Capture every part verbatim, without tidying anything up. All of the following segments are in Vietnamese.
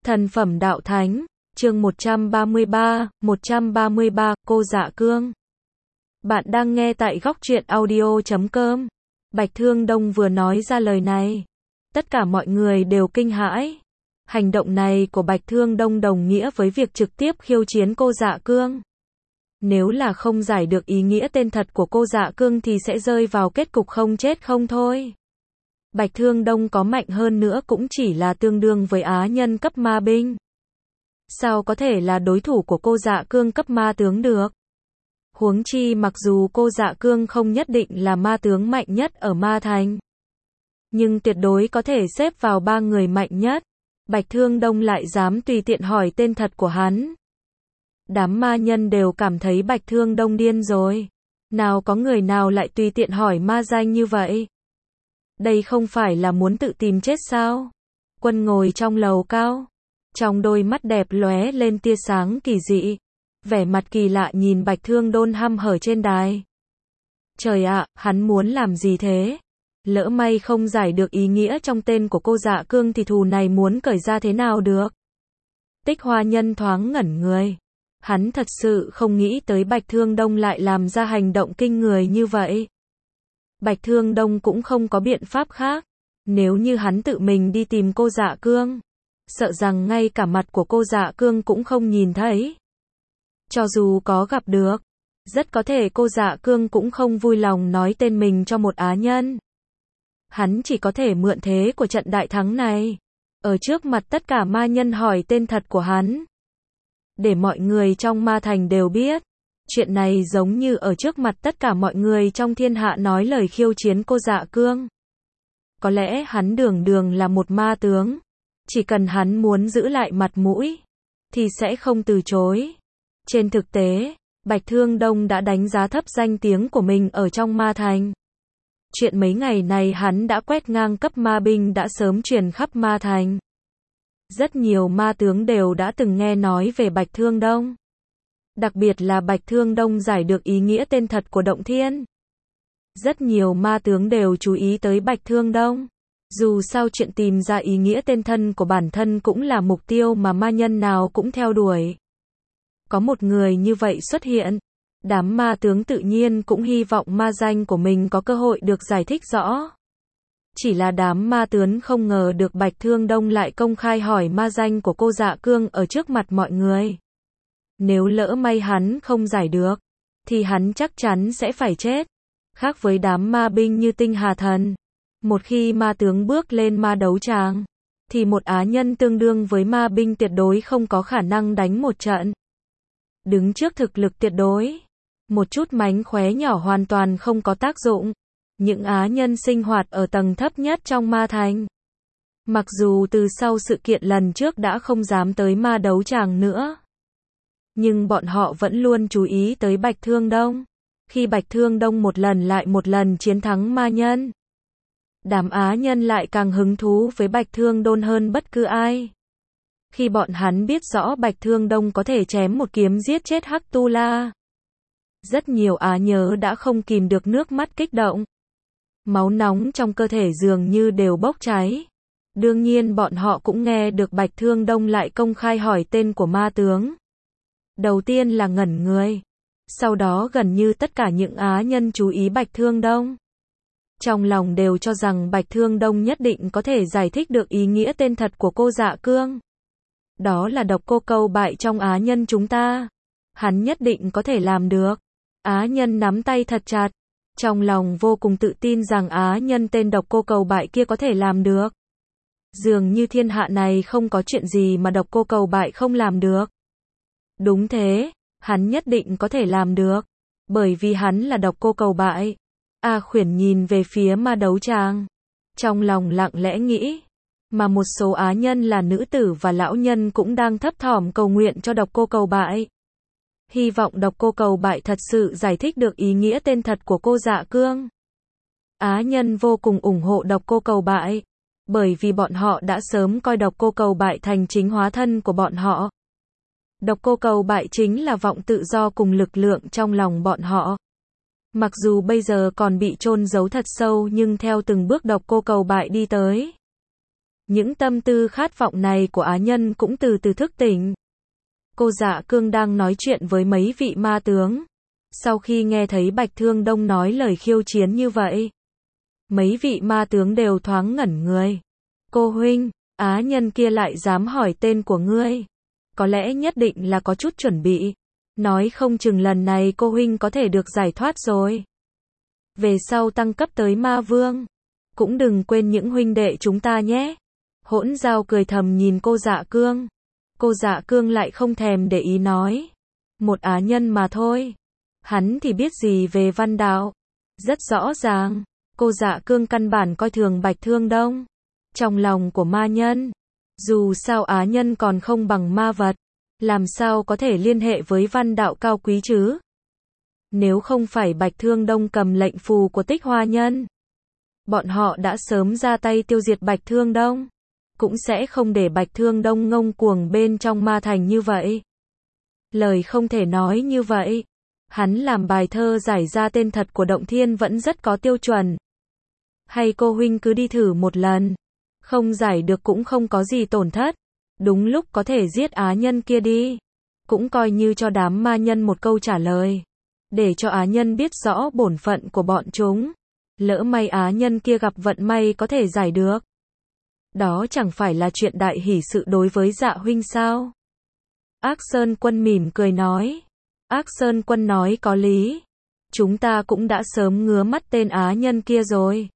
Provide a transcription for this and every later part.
Thần phẩm đạo thánh, chương một trăm ba mươi ba, một trăm ba mươi ba, cô Dạ Cương. Bạn đang nghe tại góc truyện audio chấm com. Bạch Thương Đông vừa nói ra lời này, tất cả mọi người đều kinh hãi. Hành động này của Bạch Thương Đông đồng nghĩa với việc trực tiếp khiêu chiến cô Dạ Cương. Nếu là không giải được ý nghĩa tên thật của cô Dạ Cương thì sẽ rơi vào kết cục không chết không thôi. Bạch Thương Đông có mạnh hơn nữa cũng chỉ là tương đương với á nhân cấp ma binh. Sao có thể là đối thủ của cô Dạ Cương cấp ma tướng được? Huống chi mặc dù cô Dạ Cương không nhất định là ma tướng mạnh nhất ở ma thành, nhưng tuyệt đối có thể xếp vào ba người mạnh nhất. Bạch Thương Đông lại dám tùy tiện hỏi tên thật của hắn. Đám ma nhân đều cảm thấy Bạch Thương Đông điên rồi. Nào có người nào lại tùy tiện hỏi ma danh như vậy? Đây không phải là muốn tự tìm chết sao? Quân ngồi trong lầu cao, trong đôi mắt đẹp lóe lên tia sáng kỳ dị, vẻ mặt kỳ lạ nhìn Bạch Thương Đôn hăm hở trên đài. Trời ạ, hắn muốn làm gì thế? Lỡ may không giải được ý nghĩa trong tên của cô Dạ Cương thì thù này muốn cởi ra thế nào được? Tích Hoa Nhân thoáng ngẩn người. Hắn thật sự không nghĩ tới Bạch Thương Đông lại làm ra hành động kinh người như vậy. Bạch Thương Đông cũng không có biện pháp khác. Nếu như hắn tự mình đi tìm cô Dạ Cương, sợ rằng ngay cả mặt của cô Dạ Cương cũng không nhìn thấy. Cho dù có gặp được, rất có thể cô Dạ Cương cũng không vui lòng nói tên mình cho một á nhân. Hắn chỉ có thể mượn thế của trận đại thắng này, ở trước mặt tất cả ma nhân hỏi tên thật của hắn, để mọi người trong ma thành đều biết. Chuyện này giống như ở trước mặt tất cả mọi người trong thiên hạ nói lời khiêu chiến cô Dạ Cương. Có lẽ hắn đường đường là một ma tướng, chỉ cần hắn muốn giữ lại mặt mũi, thì sẽ không từ chối. Trên thực tế, Bạch Thương Đông đã đánh giá thấp danh tiếng của mình ở trong ma thành. Chuyện mấy ngày này hắn đã quét ngang cấp ma binh đã sớm truyền khắp ma thành. Rất nhiều ma tướng đều đã từng nghe nói về Bạch Thương Đông. Đặc biệt là Bạch Thương Đông giải được ý nghĩa tên thật của Động Thiên. Rất nhiều ma tướng đều chú ý tới Bạch Thương Đông. Dù sao chuyện tìm ra ý nghĩa tên thân của bản thân cũng là mục tiêu mà ma nhân nào cũng theo đuổi. Có một người như vậy xuất hiện, đám ma tướng tự nhiên cũng hy vọng ma danh của mình có cơ hội được giải thích rõ. Chỉ là đám ma tướng không ngờ được Bạch Thương Đông lại công khai hỏi ma danh của cô Dạ Cương ở trước mặt mọi người. Nếu lỡ may hắn không giải được, thì hắn chắc chắn sẽ phải chết. Khác với đám ma binh như Tinh Hà Thần, một khi ma tướng bước lên ma đấu tràng, thì một á nhân tương đương với ma binh tuyệt đối không có khả năng đánh một trận. Đứng trước thực lực tuyệt đối, một chút mánh khóe nhỏ hoàn toàn không có tác dụng. Những á nhân sinh hoạt ở tầng thấp nhất trong ma thành, mặc dù từ sau sự kiện lần trước đã không dám tới ma đấu tràng nữa, nhưng bọn họ vẫn luôn chú ý tới Bạch Thương Đông. Khi Bạch Thương Đông một lần lại một lần chiến thắng ma nhân, đám á nhân lại càng hứng thú với Bạch Thương Đôn hơn bất cứ ai. Khi bọn hắn biết rõ Bạch Thương Đông có thể chém một kiếm giết chết Hắc Tu La, rất nhiều á nhớ đã không kìm được nước mắt kích động. Máu nóng trong cơ thể dường như đều bốc cháy. Đương nhiên bọn họ cũng nghe được Bạch Thương Đông lại công khai hỏi tên của ma tướng. Đầu tiên là ngẩn người. Sau đó gần như tất cả những á nhân chú ý Bạch Thương Đông, trong lòng đều cho rằng Bạch Thương Đông nhất định có thể giải thích được ý nghĩa tên thật của cô Dạ Cương. Đó là độc cô cầu bại trong á nhân chúng ta. Hắn nhất định có thể làm được. Á nhân nắm tay thật chặt, trong lòng vô cùng tự tin rằng á nhân tên độc cô cầu bại kia có thể làm được. Dường như thiên hạ này không có chuyện gì mà độc cô cầu bại không làm được. Đúng thế, hắn nhất định có thể làm được, bởi vì hắn là độc cô cầu bại. A Khuyển nhìn về phía ma đấu tràng, trong lòng lặng lẽ nghĩ, mà một số á nhân là nữ tử và lão nhân cũng đang thấp thỏm cầu nguyện cho độc cô cầu bại. Hy vọng độc cô cầu bại thật sự giải thích được ý nghĩa tên thật của cô Dạ Cương. Á nhân vô cùng ủng hộ độc cô cầu bại, bởi vì bọn họ đã sớm coi độc cô cầu bại thành chính hóa thân của bọn họ. Độc cô cầu bại chính là vọng tự do cùng lực lượng trong lòng bọn họ. Mặc dù bây giờ còn bị chôn giấu thật sâu nhưng theo từng bước độc cô cầu bại đi tới, Những tâm tư khát vọng này của Á Nhân cũng từ từ thức tỉnh. Cô Dạ Cương đang nói chuyện với mấy vị ma tướng. Sau khi nghe thấy Bạch Thương Đông nói lời khiêu chiến như vậy, mấy vị ma tướng đều thoáng ngẩn người. Cô huynh, Á Nhân kia lại dám hỏi tên của ngươi. Có lẽ nhất định là có chút chuẩn bị. Nói không chừng lần này cô huynh có thể được giải thoát rồi. Về sau tăng cấp tới ma vương. Cũng đừng quên những huynh đệ chúng ta nhé. Hỗn Giao cười thầm nhìn cô Dạ Cương. Cô Dạ Cương lại không thèm để ý nói. Một Á Nhân mà thôi. Hắn thì biết gì về văn đạo. Rất rõ ràng, cô Dạ Cương căn bản coi thường Bạch Thương Đông. Trong lòng của ma nhân, dù sao Á Nhân còn không bằng ma vật, làm sao có thể liên hệ với văn đạo cao quý chứ? Nếu không phải Bạch Thương Đông cầm lệnh phù của Tích Hoa Nhân, bọn họ đã sớm ra tay tiêu diệt Bạch Thương Đông, cũng sẽ không để Bạch Thương Đông ngông cuồng bên trong ma thành như vậy. Lời không thể nói như vậy. Hắn làm bài thơ giải ra tên thật của Động Thiên vẫn rất có tiêu chuẩn. Hay cô huynh cứ đi thử một lần. Không giải được cũng không có gì tổn thất. Đúng lúc có thể giết Á Nhân kia đi. Cũng coi như cho đám ma nhân một câu trả lời. Để cho Á Nhân biết rõ bổn phận của bọn chúng. Lỡ may Á Nhân kia gặp vận may có thể giải được. Đó chẳng phải là chuyện đại hỷ sự đối với Dạ huynh sao? Ác Sơn Quân mỉm cười nói. Ác Sơn Quân nói có lý. Chúng ta cũng đã sớm ngứa mắt tên Á Nhân kia rồi.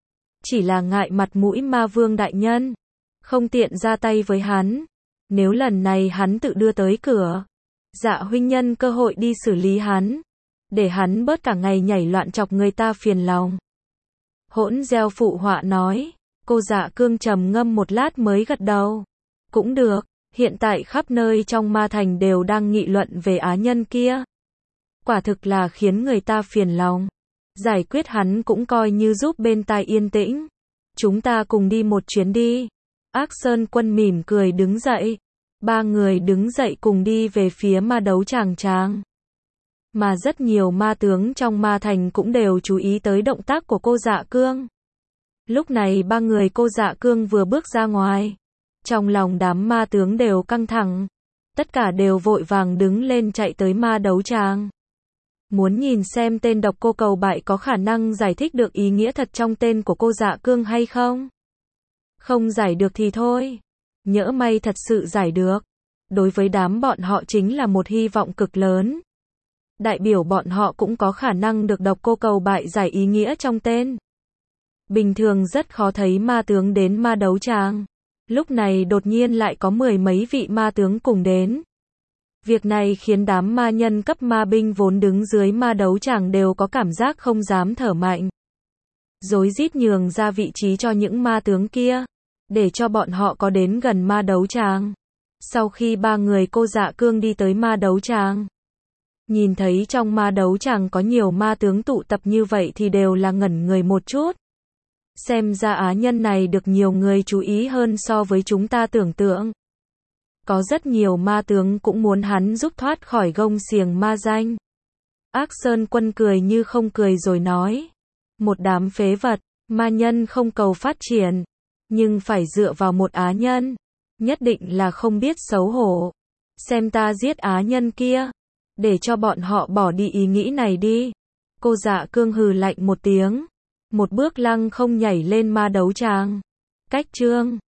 Chỉ là ngại mặt mũi ma vương đại nhân. Không tiện ra tay với hắn. Nếu lần này hắn tự đưa tới cửa, Dạ huynh nhân cơ hội đi xử lý hắn. Để hắn bớt cả ngày nhảy loạn chọc người ta phiền lòng. Hỗn Gieo phụ họa nói. Cô Dạ Cương trầm ngâm một lát mới gật đầu. Cũng được. Hiện tại khắp nơi trong ma thành đều đang nghị luận về Á Nhân kia. Quả thực là khiến người ta phiền lòng. Giải quyết hắn cũng coi như giúp bên tai yên tĩnh. Chúng ta cùng đi một chuyến đi. Ác Sơn Quân mỉm cười đứng dậy. Ba người đứng dậy cùng đi về phía ma đấu tràng tràng. Mà rất nhiều ma tướng trong ma thành cũng đều chú ý tới động tác của cô Dạ Cương. Lúc này ba người cô Dạ Cương vừa bước ra ngoài. Trong lòng đám ma tướng đều căng thẳng. Tất cả đều vội vàng đứng lên chạy tới ma đấu tràng. Muốn nhìn xem tên độc cô cầu bại có khả năng giải thích được ý nghĩa thật trong tên của cô Dạ Cương hay không? Không giải được thì thôi. Nhỡ may thật sự giải được. Đối với đám bọn họ chính là một hy vọng cực lớn. Đại biểu bọn họ cũng có khả năng được độc cô cầu bại giải ý nghĩa trong tên. Bình thường rất khó thấy ma tướng đến ma đấu tràng. Lúc này đột nhiên lại có mười mấy vị ma tướng cùng đến. Việc này khiến đám ma nhân cấp ma binh vốn đứng dưới ma đấu tràng đều có cảm giác không dám thở mạnh. Rối rít nhường ra vị trí cho những ma tướng kia, để cho bọn họ có đến gần ma đấu tràng. Sau khi ba người cô Dạ Cương đi tới ma đấu tràng, nhìn thấy trong ma đấu tràng có nhiều ma tướng tụ tập như vậy thì đều là ngẩn người một chút. Xem ra Á Nhân này được nhiều người chú ý hơn so với chúng ta tưởng tượng. Có rất nhiều ma tướng cũng muốn hắn giúp thoát khỏi gông xiềng ma danh. Ác Sơn Quân cười như không cười rồi nói. Một đám phế vật, ma nhân không cầu phát triển. Nhưng phải dựa vào một Á Nhân. Nhất định là không biết xấu hổ. Xem ta giết Á Nhân kia. Để cho bọn họ bỏ đi ý nghĩ này đi. Cô Dạ Cương hừ lạnh một tiếng. Một bước lăng không nhảy lên ma đấu tràng. Cách chương